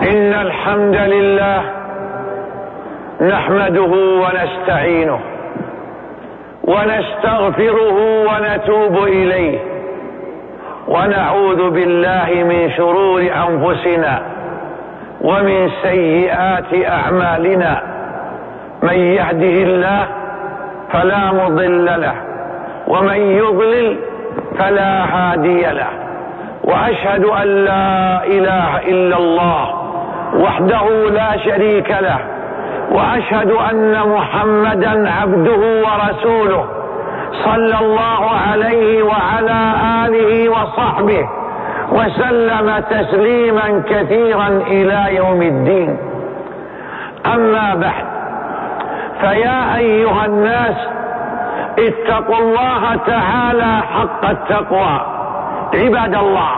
إن الحمد لله نحمده ونستعينه ونستغفره ونتوب إليه ونعوذ بالله من شرور أنفسنا ومن سيئات أعمالنا. من يهده الله فلا مضل له ومن يضلل فلا هادي له، وأشهد أن لا إله إلا الله وحده لا شريك له، وأشهد أن محمدا عبده ورسوله صلى الله عليه وعلى آله وصحبه وسلم تسليما كثيرا إلى يوم الدين. أما بعد، فيا أيها الناس اتقوا الله تعالى حق التقوى. عباد الله،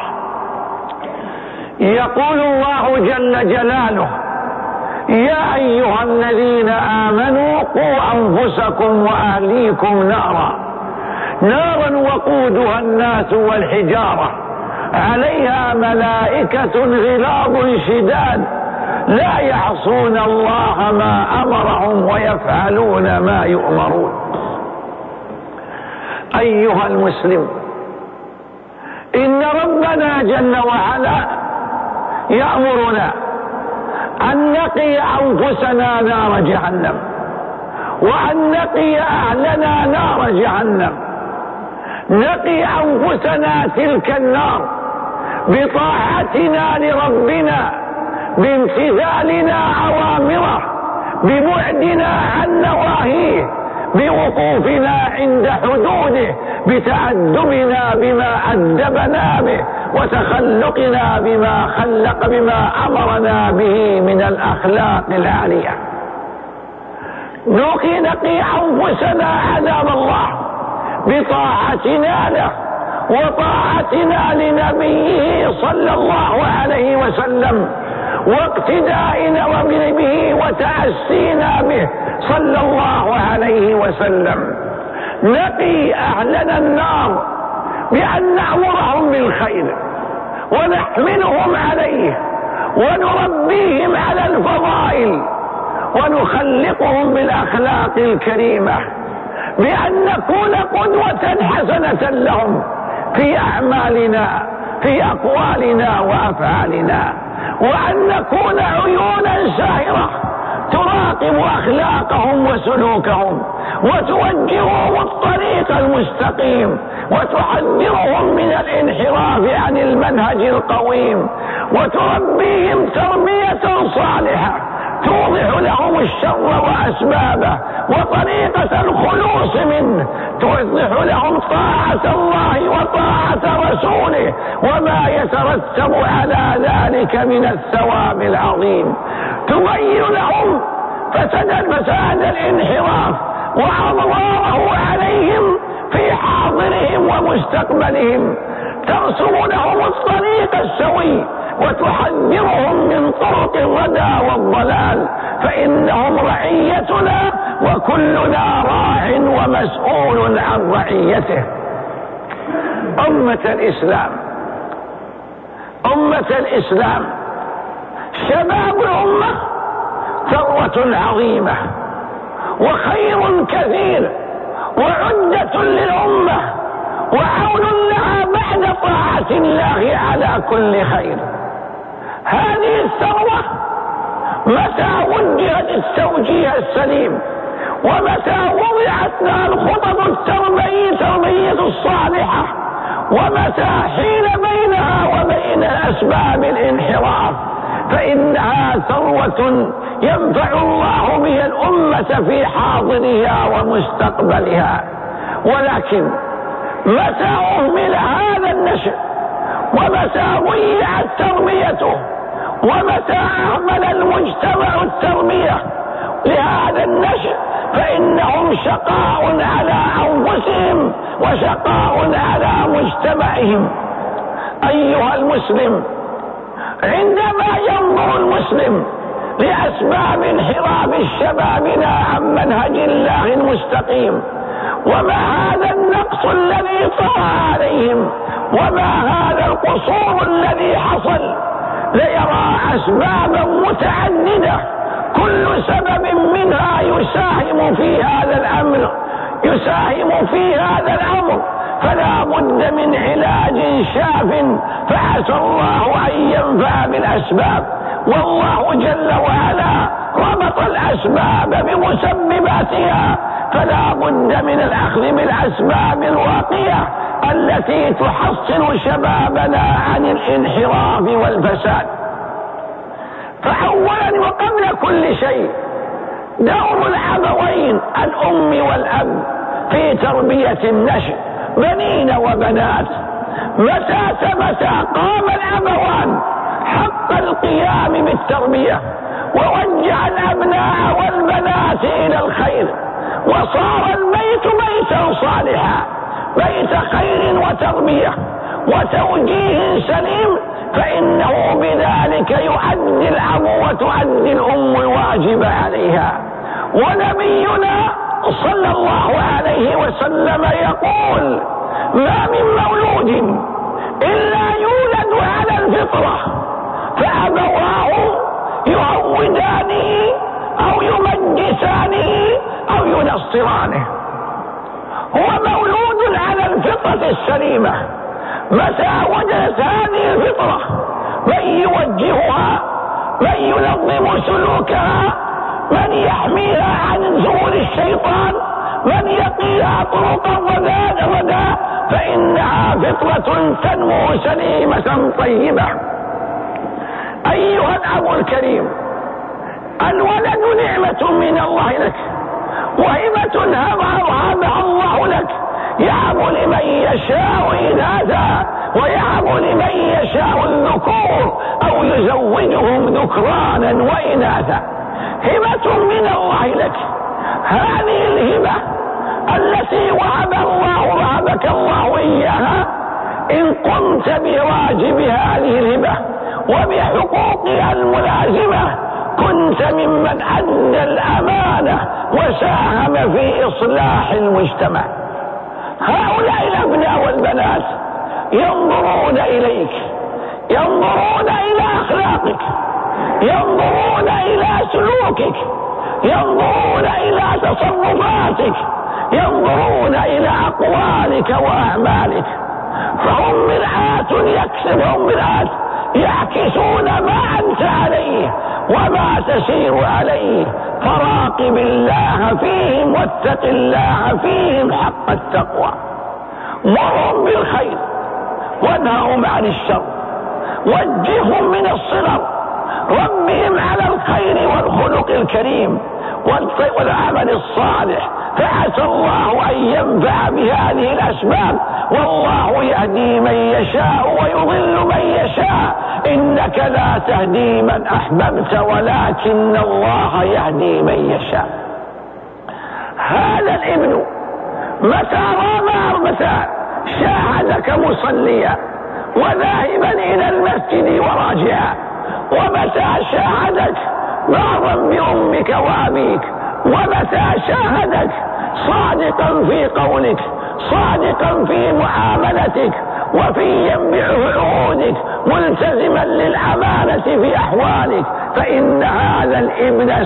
يقول الله جل جلاله: يا أيها الذين آمنوا قوا أنفسكم وأهليكم نارا وقودها الناس والحجارة عليها ملائكة غلاظ شداد لا يعصون الله ما أمرهم ويفعلون ما يؤمرون. أيها المسلم، إن ربنا جل وعلا يأمرنا أن نقي أنفسنا نار جهنم، وأن نقي أهلنا نار جهنم. نقي أنفسنا تلك النار بطاعتنا لربنا، بامتثالنا أوامره، ببعدنا عن نواهيه، بوقوفنا عند حدوده، بتأدبنا بما أدبنا به، وتخلقنا بما أمرنا به من الأخلاق العالية. نقي أنفسنا عذاب الله بطاعتنا له وطاعتنا لنبيه صلى الله عليه وسلم، واقتدائنا به وتأسينا به صلى الله عليه وسلم. نقي أهلنا النار بأن نأمرهم بالخير ونحملهم عليه ونربيهم على الفضائل ونخلقهم بالأخلاق الكريمة، بأن نكون قدوة حسنة لهم في أعمالنا، في أقوالنا وأفعالنا، وأن نكون عيونا ساهرة تراقب أخلاقهم وسلوكهم وتوجههم الطريق المستقيم وتحذرهم من الانحراف عن المنهج القويم، وتربيهم تربية صالحة توضح لهم الشر وأسبابه وطريقة الخلوص منه، توضح لهم طاعة الله وطاعة رسوله وما يترتب على ذلك من الثواب العظيم، تبين لهم فساد الانحراف وأضراره عليهم في حاضرهم ومستقبلهم، ترسم لهم الطريق السوي وتحذرهم من طرق الردى والضلال، فإنهم رعيتنا وكلنا راع ومسؤول عن رعيته. أمة الإسلام، شباب الأمة ثروة عظيمة وخير كثير وعدة للأمة وعون لها بعد طاعة الله على كل خير. هذه الثروة متى وجهت التوجيه السليم، ومتى وضعت لها الخطط التربوية الصالحة، ومتى حيل بينها وبين أسباب الانحراف، فإنها ثروة ينفع الله بها الأمة في حاضرها ومستقبلها. ولكن متى أهمل هذا النشء، ومتى ضيعت تربيته، ومتى أهمل المجتمع التربية لهذا النشء، فإنهم شقاء على أنفسهم وشقاء على مجتمعهم. أيها المسلم، عندما ينظر المسلم لأسباب انحراف شبابنا عن منهج الله المستقيم، وما هذا النقص الذي طرأ عليهم، وما هذا القصور الذي حصل ليرى أسبابا متعددة كل سبب منها يساهم في هذا الأمر، فلا بد من علاج شاف، فعسى الله أن ينفع بالأسباب. والله جل وعلا ربط الأسباب بمسبباتها، فلا بد من الأخذ بالأسباب الواقية التي تحصن شبابنا عن الانحراف والفساد. فأولا وقبل كل شيء دور الأبوين الأم والأب في تربية النشء بنين وبنات. متى قام الأبوان حق القيام بالتربية ووجه الأبناء والبنات إلى الخير، وصار البيت بيتا صالحا، بيت خير وتربية وتوجيه سليم، فإنه بذلك يؤدي الأب وتؤدي الأم الواجب عليها. ونبينا صلى الله عليه وسلم يقول: ما من مولود إلا يولد على الفطرة، فأبواه يعودانه أو يمجسانه أو ينصرانه. هو مولود على الفطرة السليمة. متى وجدت هذه الفطرة من يوجهها، من ينظم سلوكها، من يحميها عن ظهور الشيطان، من يقيها طرق الردى، فإنها فطرة تنمو سليمة طيبة. أيها الأب الكريم، الولد نعمة من الله لك، وهبة هبها الله لك، يهب لمن يشاء إناثا ويهب لمن يشاء الذكور أو يزوجهم ذكرانا وإناثا. هبة من الله لك. هذه الهبة التي وهبك الله إياها، إن قمت بواجب هذه الهبة وبحقوقها الملازمة كنت ممن أدى الأمانة وساهم في إصلاح المجتمع. هؤلاء الأبناء والبنات ينظرون إليك، ينظرون إلى أخلاقك، ينظرون إلى سلوكك، ينظرون إلى تصرفاتك، ينظرون إلى أقوالك وأعمالك، فهم مرآة يعكسون ما أنت عليه وما تسير عليه. فراقب الله فيهم واتق الله فيهم حق التقوى. مرهم بالخير وانههم عن الشر، وجههم من الصغر، ربهم على الخير والخلق الكريم والعمل الصالح، فعسى الله أن ينفع بهذه الأسباب. والله يهدي من يشاء ويضل من يشاء، إنك لا تهدي من أحببت ولكن الله يهدي من يشاء. هذا الابن متى شاهدك مصليا وذاهبا إلى المسجد وراجعا، ومتى شاهدك بارا بأمك وأبيك، ومتى شاهدك صادقا في قولك، صادقا في معاملتك، وفيا بعهودك، ملتزما للأمانة في أحوالك، فإن هذا الابن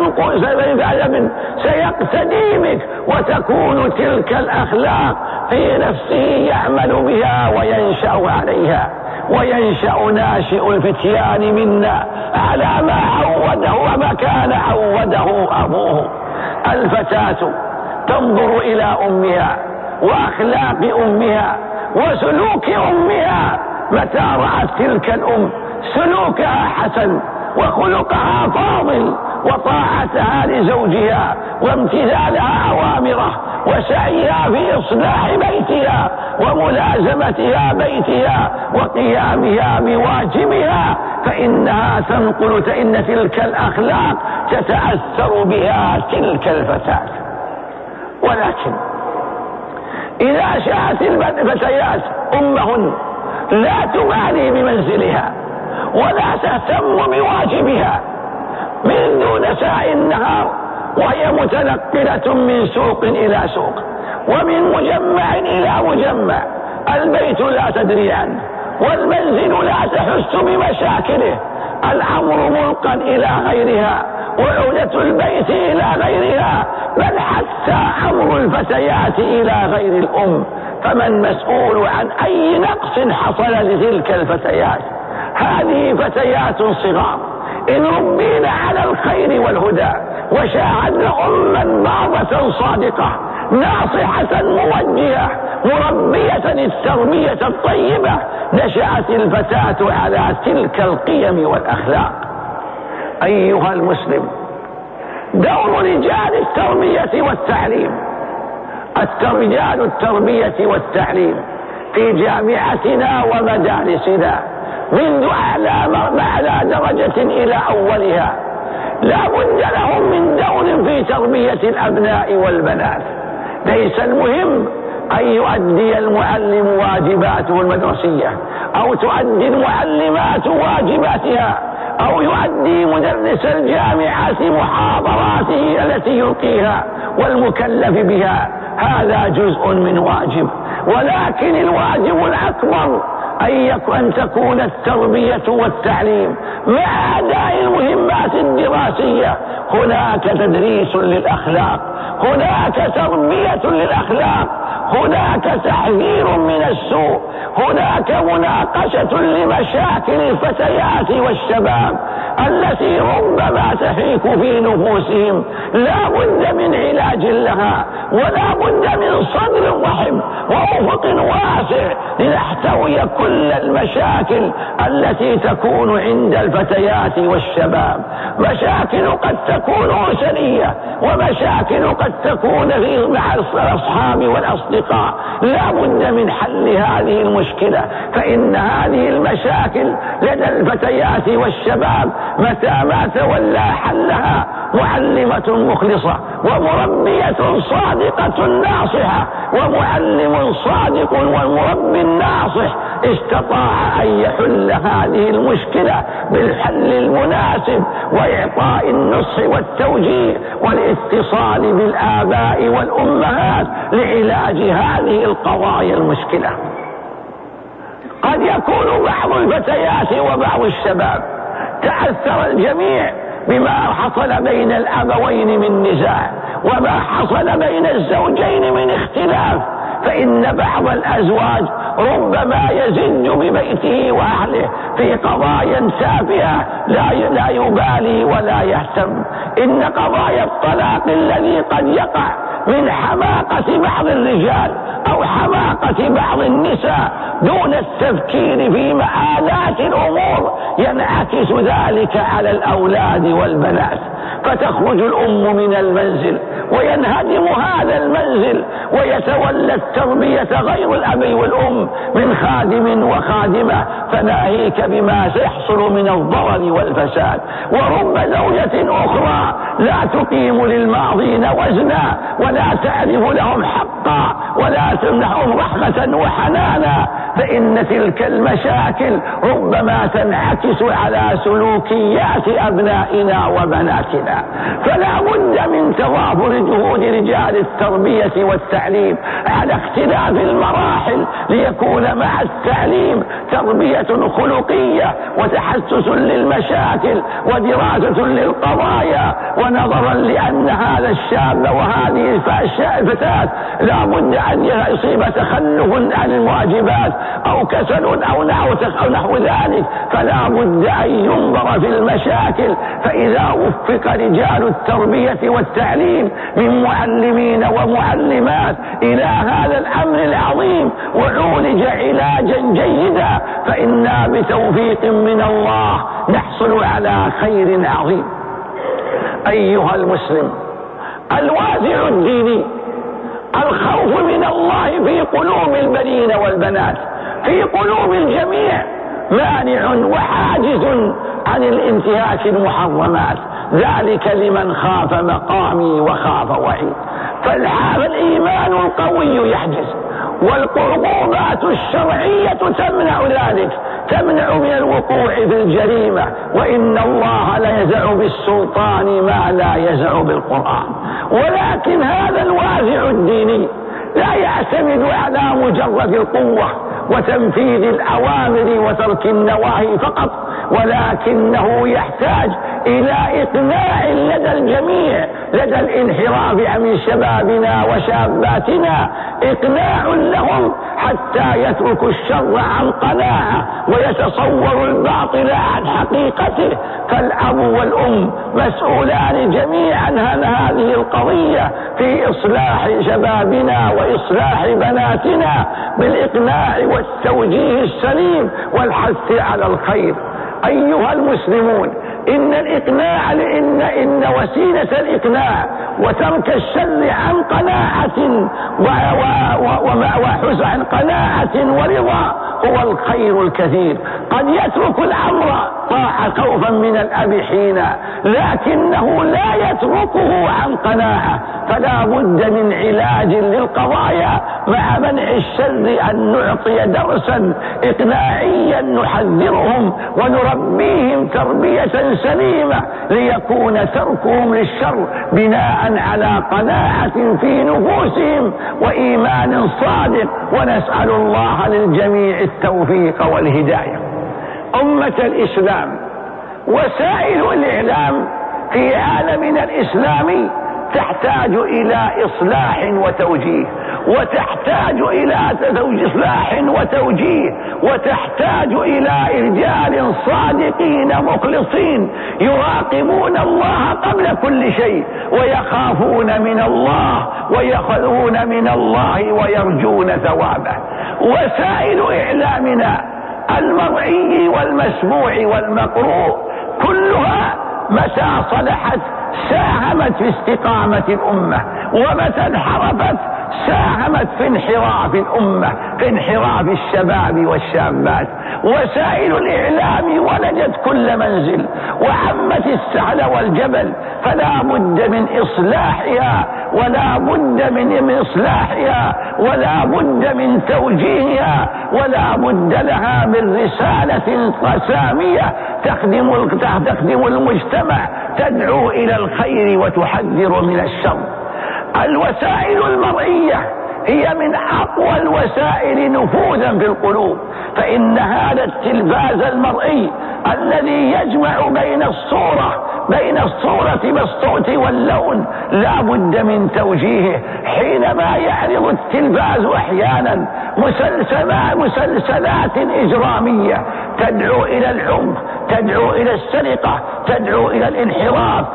سيقتدي بك، وتكون تلك الأخلاق في نفسه يعمل بها وينشأ عليها. وينشأ ناشئ الفتيان منا على ما عوده وما كان عوده أبوه. الفتاة تنظر إلى أمها وأخلاق أمها وسلوك أمها. متى رأت تلك الأم سلوكها حسن وخلقها فاضل وطاعتها لزوجها وامتثالها أوامره وسعيها في إصلاح بيتها وملازمتها بيتها وقيامها بواجبها، فإنها تنقل، فإن تلك الأخلاق تتأثر بها تلك الفتاة. ولكن إذا شاءت الفتيات أمهن لا تبالي بمنزلها ولا تهتم بواجبها من دون ساعي النهار، وهي متنقلة من سوق إلى سوق ومن مجمع إلى مجمع، البيت لا تدري عنه والمنزل لا تحس بمشاكله، الأمر ملقى إلى غيرها وعودة البيت إلى غيرها، بل حتى أمر الفتيات إلى غير الأم. فمن مسؤول عن أي نقص حصل لتلك الفتيات؟ هذه فتيات صغار إن ربينا على الخير والهدى وشاهدن أما بارة صادقة ناصحة موجهة مربية التربية الطيبة، نشأت الفتاة على تلك القيم والأخلاق. أيها المسلم، دور رجال التربية والتعليم، رجال التربية والتعليم في جامعتنا ومدارسنا منذ أعلى درجة إلى أولها لا بد لهم من دور في تربية الأبناء والبنات. ليس المهم أن يؤدي المعلم واجباته المدرسية أو تؤدي المعلمات واجباتها أو يؤدي مدرس الجامعة محاضراته التي يلقيها والمكلف بها، هذا جزء من واجب، ولكن الواجب الأكبر أن تكون التربية والتعليم مع أداء المهمات الدراسية هناك تدريس للأخلاق، هناك تربية للأخلاق، هناك تحذير من السوء، هناك مناقشة لمشاكل الفتيات والشباب التي ربما تحيك في نفوسهم، لا بد من علاج لها ولا بد من صدر رحب وأفق واسع لنحتوي كل المشاكل التي تكون عند الفتيات والشباب. مشاكل قد تكون أسرية ومشاكل قد تكون مع الأصحاب والأصدقاء، لا بد من حل هذه المشكلة، فإن هذه المشاكل لدى الفتيات والشباب متى ما تولى حلها معلمة مخلصة ومربية صادقة ناصحة ومعلم صادق والمربي الناصح استطاع أن يحل هذه المشكلة بالحل المناسب وإعطاء النصح والتوجيه والاتصال بالآباء والأمهات لعلاج هذه القضايا المشكلة. قد يكون بعض الفتيات وبعض الشباب تأثر الجميع بما حصل بين الأبوين من نزاع وما حصل بين الزوجين من اختلاف، فإن بعض الأزواج ربما يزج ببيته وأهله في قضايا تافهة لا يبالي ولا يهتم. إن قضايا الطلاق الذي قد يقع من حماقة بعض الرجال أو حماقة بعض النساء دون التفكير في مآلات الأمور ينعكس ذلك على الأولاد والبنات، فتخرج الأم من المنزل وينهدم هذا المنزل ويتولى التربية غير الأب والأم من خادم وخادمة، فناهيك بما سيحصل من الضرر والفساد. ورب زوجة أخرى لا تقيم للماضين وزنا ولا تعرف لهم حقا ولا تمنحهم رحمة وحنانا، فإن تلك المشاكل ربما تنعكس على سلوكيات أبنائنا وبناتنا. فلا بد من تضافر جهود رجال التربية والتعليم على اختلاف المراحل ليكون مع التعليم تربية خلقية وتحسس للمشاكل ودراسة للقضايا، ونظرا لأن هذا الشاب وهذه الفتاة لا بد أن يصيب تخلف عن الواجبات أو كسل أو نحو ذلك، فلا بد أن ينظر في المشاكل. فإذا وفق رجال التربية والتعليم من معلمين ومعلمات إلى هذا الأمر العظيم وعولج علاجا جيدا، فإنا بتوفيق من الله نحصل على خير عظيم. أيها المسلم، الوازع الديني الخوف من الله في قلوب البنين والبنات في قلوب الجميع مانع وحاجز عن الانتهاك المحرمات، ذلك لمن خاف مقامي وخاف وعيد. فالإيمان القوي يحجز، والقربات الشرعية تمنع ذلك، تمنع من الوقوع في الجريمة، وإن الله لا يزع بالسلطان ما لا يزع بالقرآن. ولكن هذا الوازع الديني لا يعتمد على مجرد القوة وتنفيذ الأوامر وترك النواهي فقط، ولكنه يحتاج إلى إقناع لدى الجميع، لدى الانحراف من شبابنا وشاباتنا، إقناع لهم حتى يتركوا الشر عن قناعة ويتصوروا الباطل عن حقيقته. فالأب والأم مسؤولان جميعا عن هذه القضية في إصلاح شبابنا وإصلاح بناتنا بالإقناع والتوجيه السليم والحث على الخير. أيها المسلمون، إن الإقناع إن وسيلة الإقناع وترك الشر عن قناعة وحسن قناعة ورضا هو الخير الكثير. قد يترك الأمر طاعة خوفا من الأب حينا، لكنه لا يتركه عن قناعة، فلا بد من علاج للقضايا مع منع الشر، أن نعطي درسا إقناعيا نحذرهم ونربيهم تربية سليمة ليكون تركهم للشر بناء على قناعة في نفوسهم وإيمان صادق، ونسأل الله للجميع التوفيق والهداية. أمة الإسلام، وسائل الإعلام في عالمنا الإسلامي تحتاج إلى إصلاح وتوجيه، وتحتاج إلى إصلاح وتوجيه، وتحتاج إلى رجال صادقين مخلصين يراقبون الله قبل كل شيء، ويخافون من الله ويخذون من الله ويرجون ثوابه. وسائل إعلامنا المرئي والمسموع والمقروء كلها متى صلحت ساهمت في استقامة الأمة، ومتى انحرفت ساهمت في انحراف الأمة، في انحراف الشباب والشابات. وسائل الإعلام ولدت كل منزل وعمت السهل والجبل، فلا بد من إصلاحها، ولا بد من إصلاحها، ولا بد من توجيهها، ولا بد لها من رسالة سامية تخدم المجتمع، تدعو إلى الخير وتحذر من الشر. الوسائل المرئية هي من أقوى الوسائل نفوذا في القلوب، فإن هذا التلفاز المرئي الذي يجمع بين الصورة والصوت واللون لا بد من توجيهه. حينما يعرض التلفاز أحيانا مسلسلات إجرامية تدعو إلى العنف، تدعو إلى السرقة، تدعو إلى الانحراف،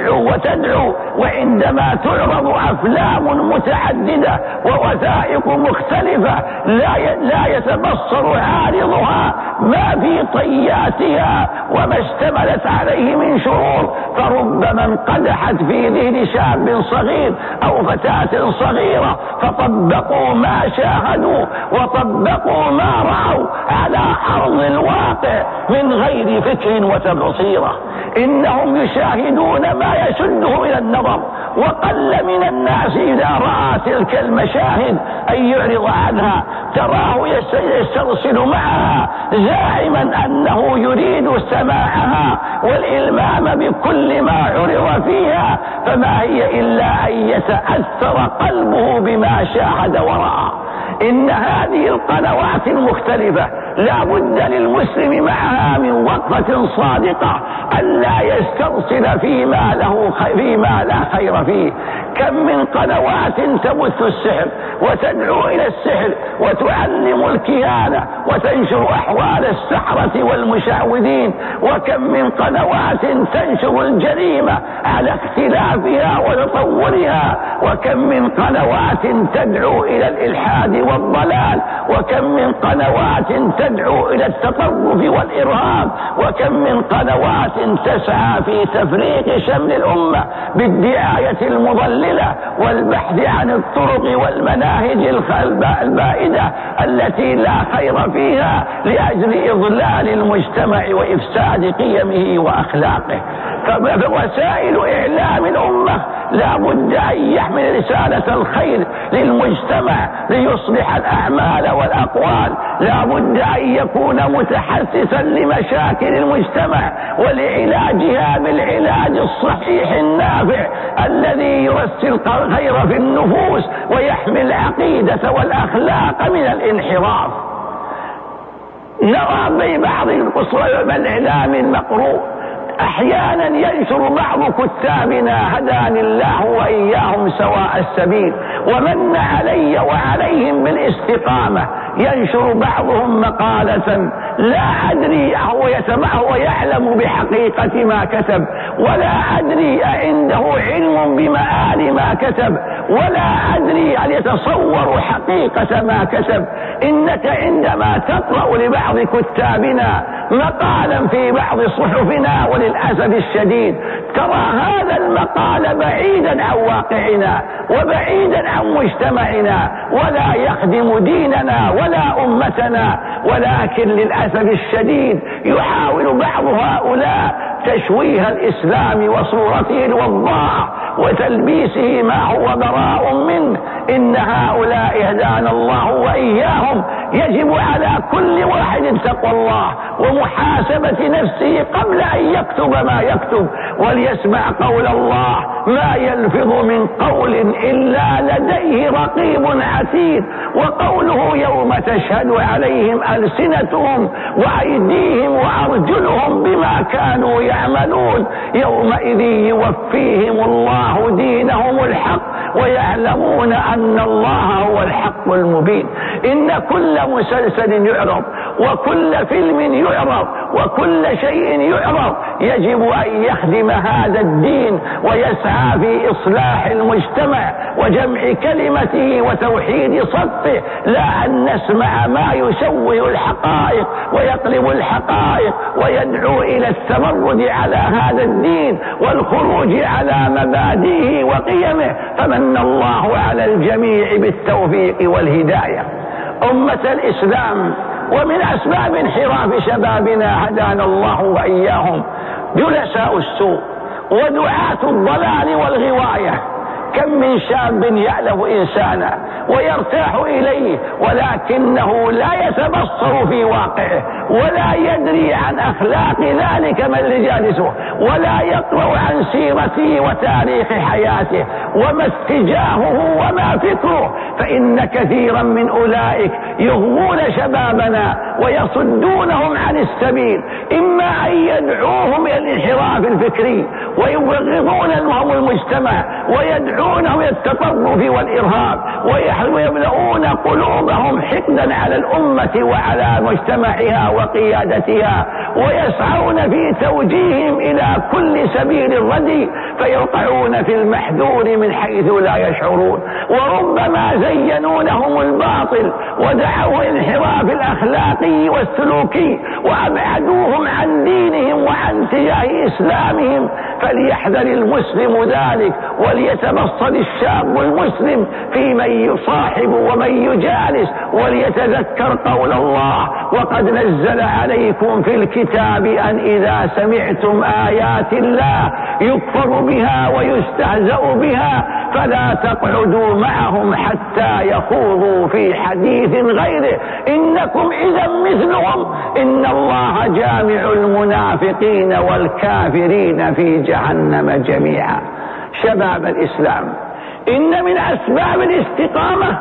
تدعو، وعندما تعرض أفلام متعددة ووثائق مختلفة لا يتبصر عارضها ما في طياتها وما اشتملت عليه من شرور، فربما انقدحت في ذهن شاب صغير أو فتاة صغيرة فطبقوا ما شاهدوا وطبقوا ما رأوا على أرض الواقع من غير فكر وتبصيرة. إنهم يشاهدون ما يشدهم إلى النظر، وقل من الناس إذا رأى تلك المشاهد أن يعرض عنها، تراه يسترسل معها زاعما أنه يريد سماعها والإلمام بكل ما عرض فيها، فما هي إلا أن يتأثر قلبه بما شاهد ورأى. إن هذه القنوات المختلفة لا بد للمسلم معها من وقفة صادقة ألا يسترسل فيما لا خير فيه. كم من قنوات تبث السحر وتدعو إلى السحر وتعلم الكهانة وتنشر أحوال السحرة والمشعوذين، وكم من قنوات تنشر الجريمة على اختلافها وتطورها، وكم من قنوات تدعو إلى الإلحاد والضلال، وكم من قنوات تدعو إلى التطرف والإرهاب، وكم من قنوات تسعى في تفريق شمل الأمة بالدعاية المضللة والبحث عن الطرق والمناهج البائدة التي لا خير فيها لأجل إضلال المجتمع وإفساد قيمه وأخلاقه. فوسائل إعلام الأمة لا بد أن يحمل رسالة الخير للمجتمع ليصلح الأعمال والأقوال، لا بد أن يكون متحسسا لمشاكل المجتمع ولعلاجها بالعلاج الصحيح النافع الذي يرسل الخير في النفوس ويحمي العقيدة والأخلاق من الانحراف. نرى في بعض الإعلام المقروء أحيانا ينشر بعض كتابنا هداني الله وإياهم سواء السبيل ومن علي وعليهم بالاستقامة، ينشر بعضهم مقالة لا أدري هو يعلم بحقيقة ما كتب، ولا أدري عنده علم بمآل ما كتب، ولا أدري هل يتصور حقيقة ما كتب. إنك عندما تقرأ لبعض كتابنا مقالا في بعض صحفنا وللأسف الشديد ترى هذا المقال بعيدا عن واقعنا وبعيدا عن مجتمعنا ولا يخدم ديننا ولا أمتنا، ولكن للأسف الشديد يحاول بعض هؤلاء تشويه الإسلام وصورته الوضاء وتلبيسه ما هو براء منه. إن هؤلاء هدانا الله وإياهم يجب على كل واحد تقوى الله ومحاسبة نفسه قبل أن يكتب ما يكتب، وليسمع قول الله ما يلفظ من قول إلا لديه رقيب عتيد، وقوله يوم تشهد عليهم ألسنتهم وأيديهم وأرجلهم بما كانوا يعملون يومئذ يوفيهم الله دينهم الحق ويعلمون أن الله هو الحق المبين. إن كل مسلسل يعرض وكل فيلم يعرض وكل شيء يعرض يجب أن يخدم هذا الدين ويسعى في إصلاح المجتمع وجمع كلمته وتوحيد صفه، لا أن نسمع ما يشوه الحقائق ويقلب الحقائق ويدعو إلى التمرد على هذا الدين والخروج على مبادئه وقيمه. فمن الله على الجميع بالتوفيق والهداية. أمة الإسلام، ومن أسباب انحراف شبابنا هدانا الله وإياهم جلساء السوء ودعاة الضلال والغواية. كم من شاب يألف إنسانا ويرتاح إليه ولكنه لا يتبصر في واقعه ولا يدري عن أخلاق ذلك من رجالسه ولا يقرأ عن سيرته وتاريخ حياته وما اتجاهه وما فكره. فإن كثيرا من أولئك يغوون شبابنا ويصدونهم عن السبيل، إما أن يدعوهم إلى الانحراف الفكري ويبغضون لهم المجتمع ويدعونهم إلى التطرف والإرهاب ويملؤون قلوبهم حقدا على الأمة وعلى مجتمعها وقيادتها ويسعون في توجيههم إلى كل سبيل ردي فيقعون في المحذور من حيث لا يشعرون، وربما زينوا لهم الباطل ودعوا الانحراف الأخلاقي والسلوكي وأبعدوهم عن دينهم وعن اتجاه إسلامهم. فليحذر المسلم ذلك وليتبصر الشاب المسلم في من يصاحب ومن يجالس وليتذكر قول الله وقد نزل عليكم في الكتاب أن إذا سمعتم آيات الله يكفر بها ويستهزأ بها فلا تقعدوا معهم حتى يخوضوا في حديث غيره إنكم إذا مثلهم إن الله جامع المنافقين والكافرين في جهنم جميعا. شباب الإسلام، إن من أسباب الاستقامة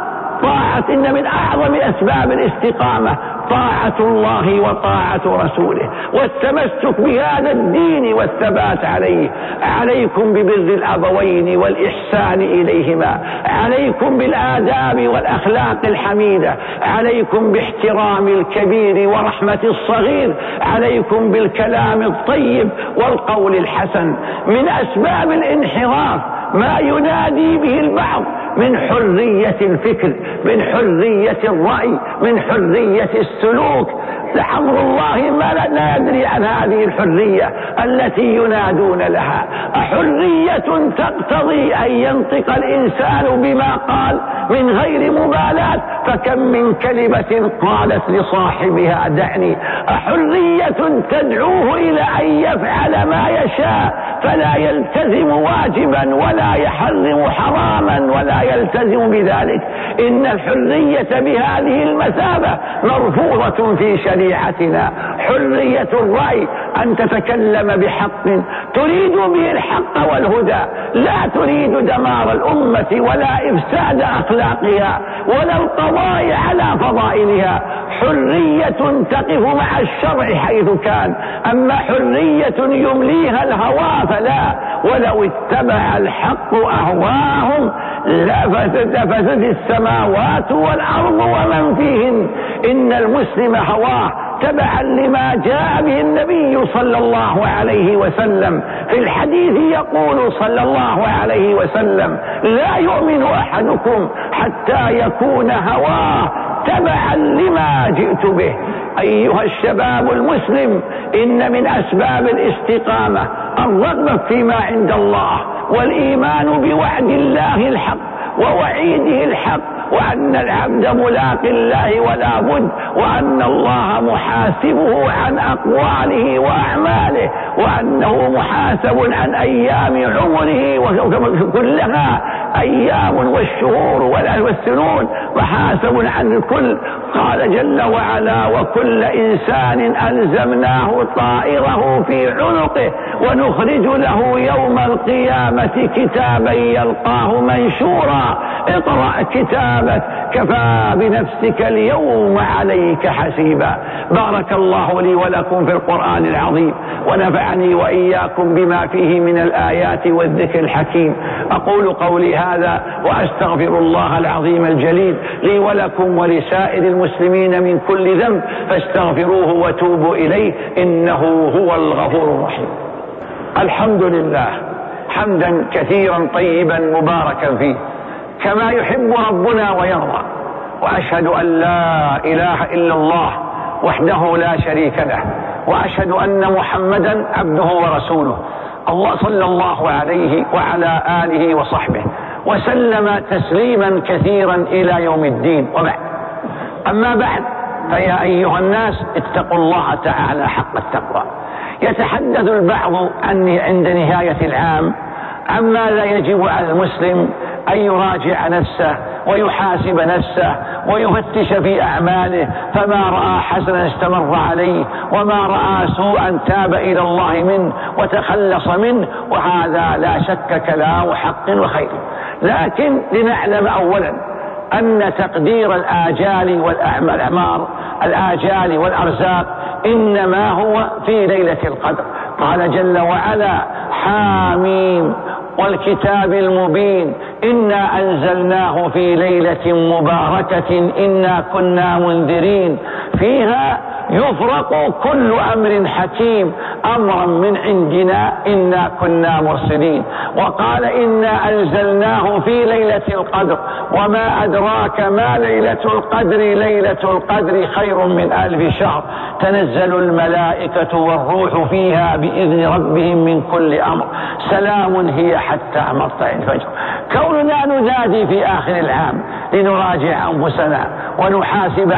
إن من أعظم أسباب الاستقامة طاعة الله وطاعة رسوله والتمسك بهذا الدين والثبات عليه. عليكم ببر الأبوين والإحسان إليهما، عليكم بالآداب والأخلاق الحميدة، عليكم باحترام الكبير ورحمة الصغير، عليكم بالكلام الطيب والقول الحسن. من أسباب الانحراف ما ينادي به البعض من حرية الفكر، من حرية الرأي، من حرية السلوك. لعمر الله ما لا ندري عن هذه الحرية التي ينادون لها. حرية تقتضي أن ينطق الإنسان بما قال من غير مبالاة، فكم من كلمة قالت لصاحبها دعني. حرية تدعوه إلى أن يفعل ما يشاء فلا يلتزم واجبا ولا يحرم حراما ولا يلتزم بذلك. إن الحرية بهذه المثابة مرفوضة في شريعتنا. حرية الرأي أن تتكلم بحق تريد به الحق والهدى، لا تريد دمار الأمة ولا إفساد أخلاقها ولا القضاء على فضائلها. حرية تقف مع الشرع حيث كان، أما حرية يمليها الهوى فلا. ولو اتبع الحق أهواهم لفسدت السماوات والأرض ومن فيهن. إن المسلم هواه تبعا لما جاء به النبي صلى الله عليه وسلم. في الحديث يقول صلى الله عليه وسلم: لا يؤمن أحدكم حتى يكون هواه تبعا لما جئت به. أيها الشباب المسلم، إن من أسباب الاستقامة الرغبة فيما عند الله والإيمان بوعد الله الحق ووعيده الحق، وأن العبد ملاق الله ولا بد، وأن الله محاسبه عن أقواله وأعماله، وأنه محاسب عن أيام عمره كلها أيام والشهور والسنون، محاسب عن الكل. قال جل وعلا: وكل إنسان ألزمناه طائره في عنقه ونخرج له يوم القيامة كتابا يلقاه منشورا اقرأ كتابك كفى بنفسك اليوم عليك حسيبا. بارك الله لي ولكم في القرآن العظيم، ونفعني وإياكم بما فيه من الآيات والذكر الحكيم. أقول قولي هذا وأستغفر الله العظيم الجليل لي ولكم ولسائر المسلمين من كل ذنب، فاستغفروه وتوبوا إليه إنه هو الغفور الرحيم. الحمد لله حمدا كثيرا طيبا مباركا فيه كما يحب ربنا ويرضى، وأشهد أن لا إله إلا الله وحده لا شريك له، وأشهد أن محمدا عبده ورسوله. الله صلى الله عليه وعلى آله وصحبه وسلم تسليما كثيرا إلى يوم الدين. وبعد، أما بعد، فيا أيها الناس اتقوا الله تعالى حق التقوى. يتحدث البعض عند نهاية العام عما لا يجب على المسلم أن يراجع نفسه ويحاسب نفسه ويفتش في أعماله، فما رأى حسنا استمر عليه، وما رأى سوءا تاب إلى الله منه وتخلص منه، وهذا لا شك كلام حق وخير. لكن لنعلم أولا أن تقدير الآجال والأعمار، الآجال والأرزاق، إنما هو في ليلة القدر. قال جل وعلا: حاميم والكتاب المبين إنا أنزلناه في ليلة مباركة إنا كنا منذرين فيها يفرق كل أمر حكيم أمرا من عندنا إنا كنا مرسلين. وقال: إنا أنزلناه في ليلة القدر وما أدراك ما ليلة القدر ليلة القدر خير من 1000 شهر تنزل الملائكة والروح فيها بإذن ربهم من كل أمر سلام هي حتى مطلع الفجر. كوننا ننادي في آخر العام لنراجع أنفسنا ونحاسب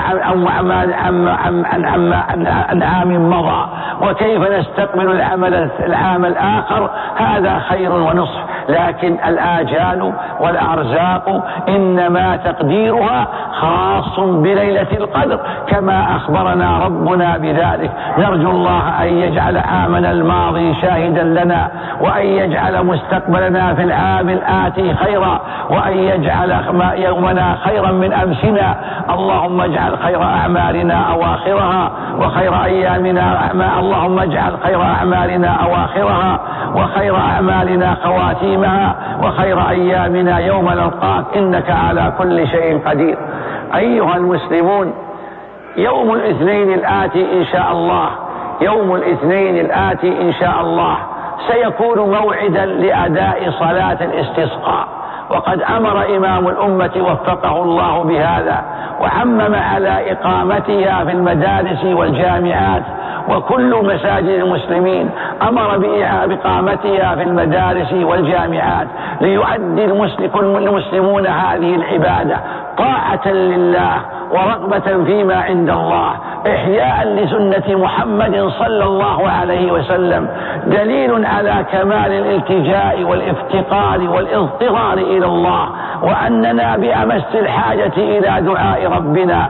عن عام مضى وكيف نستقبل العام الآخر، هذا خير ونصح. لكن الآجال والأرزاق إنما تقديرها خاص بليلة القدر كما أخبرنا ربنا بذلك. نرجو الله أن يجعل عامنا الماضي شاهدا لنا، وأن يجعل مستقبلنا في العام الآتي خيرا، وأن يجعل يومنا خيرا من أمسنا. اللهم اجعل خير أعمالنا أواخرها وخير أيامنا اللهم اجعل خير أعمالنا أواخرها وخير أعمالنا خواتيمها وخير أيامنا يوم نلقاك إنك على كل شيء قدير. أيها المسلمون، يوم الاثنين الآتي إن شاء الله، يوم الاثنين الآتي إن شاء الله سيكون موعدا لأداء صلاة الاستسقاء، وقد أمر إمام الأمة وفقه الله بهذا وعمم على إقامتها في المدارس والجامعات وكل مساجد المسلمين، أمر بإقامتها في المدارس والجامعات ليؤدي المسلمون هذه العبادة طاعة لله ورغبة فيما عند الله، إحياء لسنة محمد صلى الله عليه وسلم، دليل على كمال الالتجاء والافتقار والاضطرار إلى الله وأننا بأمس الحاجة إلى دعاء ربنا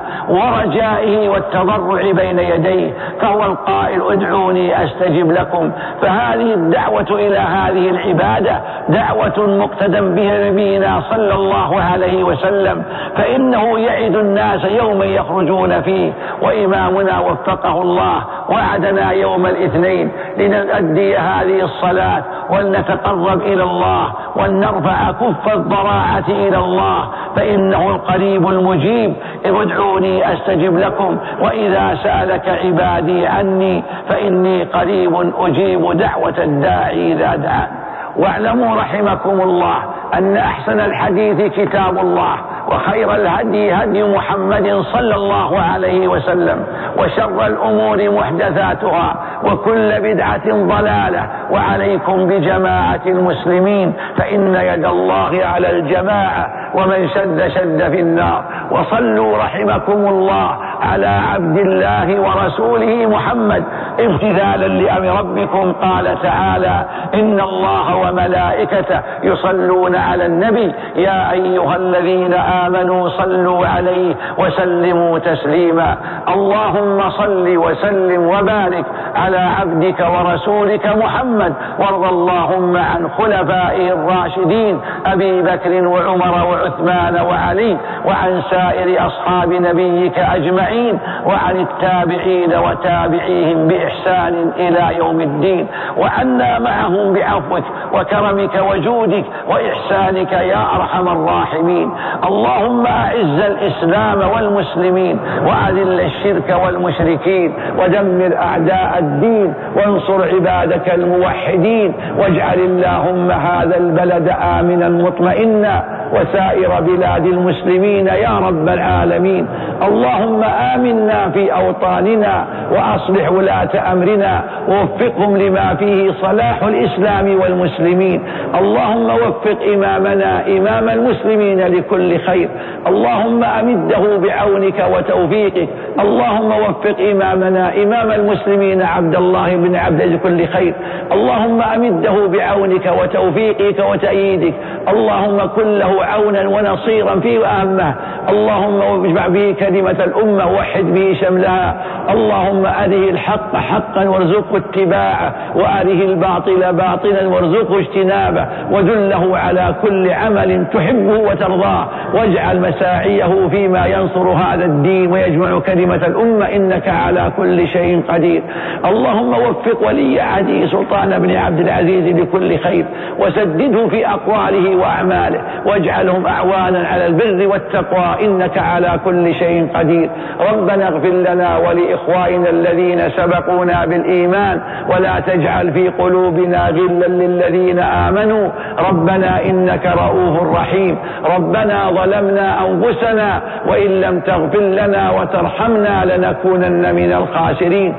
ورجائه والتضرع بين يديه، فهو القائل ادعوني أستجب لكم. فهذه الدعوة إلى هذه العبادة دعوة مقتدى بها نبينا صلى الله عليه وسلم، فإنه يعد الناس يوما يخرجون فيه، وإمامنا وفقه الله وعدنا يوم الاثنين لنؤدي هذه الصلاة ولنتقرب إلى الله ولنرفع كف الضراعة إلى الله، فإنه القريب المجيب. ادعوني أستجب لكم، وإذا سألك عبادي عني فإني قريب أجيب دعوة الداعي إذا دعان. واعلموا رحمكم الله أن أحسن الحديث كتاب الله، وخير الهدي هدي محمد صلى الله عليه وسلم، وشر الأمور محدثاتها، وكل بدعة ضلالة. وعليكم بجماعة المسلمين، فإن يد الله على الجماعة، ومن شد شد في النار. وصلوا رحمكم الله على عبد الله ورسوله محمد امتثالا لأمر ربكم. قال تعالى: إن الله وملائكته يصلون على النبي يا أيها الذين آمنوا صلوا عليه وسلموا تسليما. اللهم صل وسلم وبارك على عبدك ورسولك محمد، وارض اللهم عن خلفائه الراشدين أبي بكر وعمر وعثمان وعلي، وعن سائر أصحاب نبيك أجمعين، وعن التابعين وتابعيهم بإحسان إلى يوم الدين، وعنا معهم بعفوك وكرمك وجودك وإحسانك يا أرحم الراحمين. اللهم أعز الإسلام والمسلمين، وأذل الشرك والمشركين، ودمر أعداء الدين، وانصر عبادك الموحدين، واجعل اللهم هذا البلد آمنا مطمئنا، وسائر بلاد المسلمين يا رب العالمين. اللهم آمنا في أوطاننا، وأصلح ولاة أمرنا، ووفقهم لما فيه صلاح الإسلام والمسلمين. اللهم وفق إمامنا إمام المسلمين لكل خير، اللهم أمده بعونك وتوفيقك. اللهم وفق إمامنا إمام المسلمين عبد الله بن عبد لكل خير، اللهم أمده بعونك وتوفيقك وتأييدك. اللهم كن له عونا ونصيرا في أهمه. اللهم اجمع به كلمة الأمة، ووحد به شملها. اللهم أره الحق حقا وارزقه اتباعه، وأره الباطل باطلا وارزقه اجتنابه، ودله على كل عمل تحبه وترضاه، واجعل مساعيه فيما ينصر هذا الدين ويجمع كلمة الأمة، إنك على كل شيء قدير. اللهم وفق ولي عهده سلطان بن عبد العزيز لكل خير، وسدده في أقواله وأعماله، واجعلهم أعوانا على البر والتقوى، إنك على كل شيء قدير. ربنا اغفر لنا ولإخواننا الذين سبقونا بالإيمان، ولا تجعل في قلوبنا غلا للذين آمنوا، ربنا إنك رؤوف رحيم. ربنا ظلمنا أنفسنا، وإن لم تغفر لنا وترحمنا لنكونن من الخاسرين.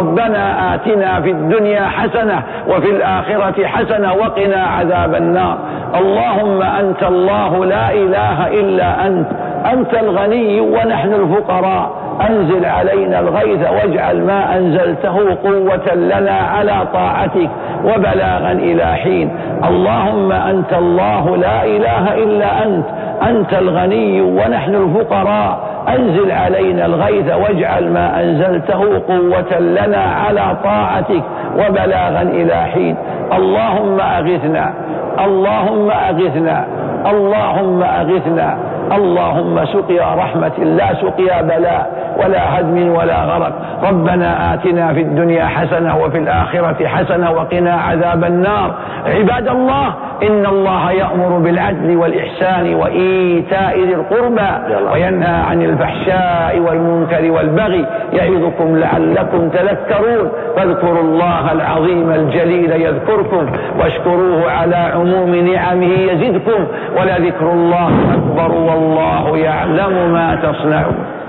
ربنا آتنا في الدنيا حسنة وفي الآخرة حسنة وقنا عذاب النار. اللهم أنت الله لا إله إلا أنت، أنت الغني ونحن الفقراء، أنزل علينا الغيث واجعل ما أنزلته قوة لنا على طاعتك وبلاغا إلى حين. اللهم أنت الله لا إله إلا أنت، أنت الغني ونحن الفقراء، أنزل علينا الغيث واجعل ما أنزلته قوة لنا على طاعتك وبلاغا إلى حين. اللهم أغثنا، اللهم أغثنا، اللهم أغثنا. اللهم سقيا رحمة لا سقيا بلاء ولا هدم ولا غرق. ربنا آتنا في الدنيا حسنة وفي الآخرة حسنة وقنا عذاب النار. عباد الله، إن الله يأمر بالعدل والإحسان وإيتاء ذي القربى، وينهى عن الفحشاء والمنكر والبغي، يعظكم لعلكم تذكرون. فاذكروا الله العظيم الجليل يذكركم، واشكروه على عموم نعمه يزدكم، ولذكر الله أكبر والله يعلم ما تصنعون.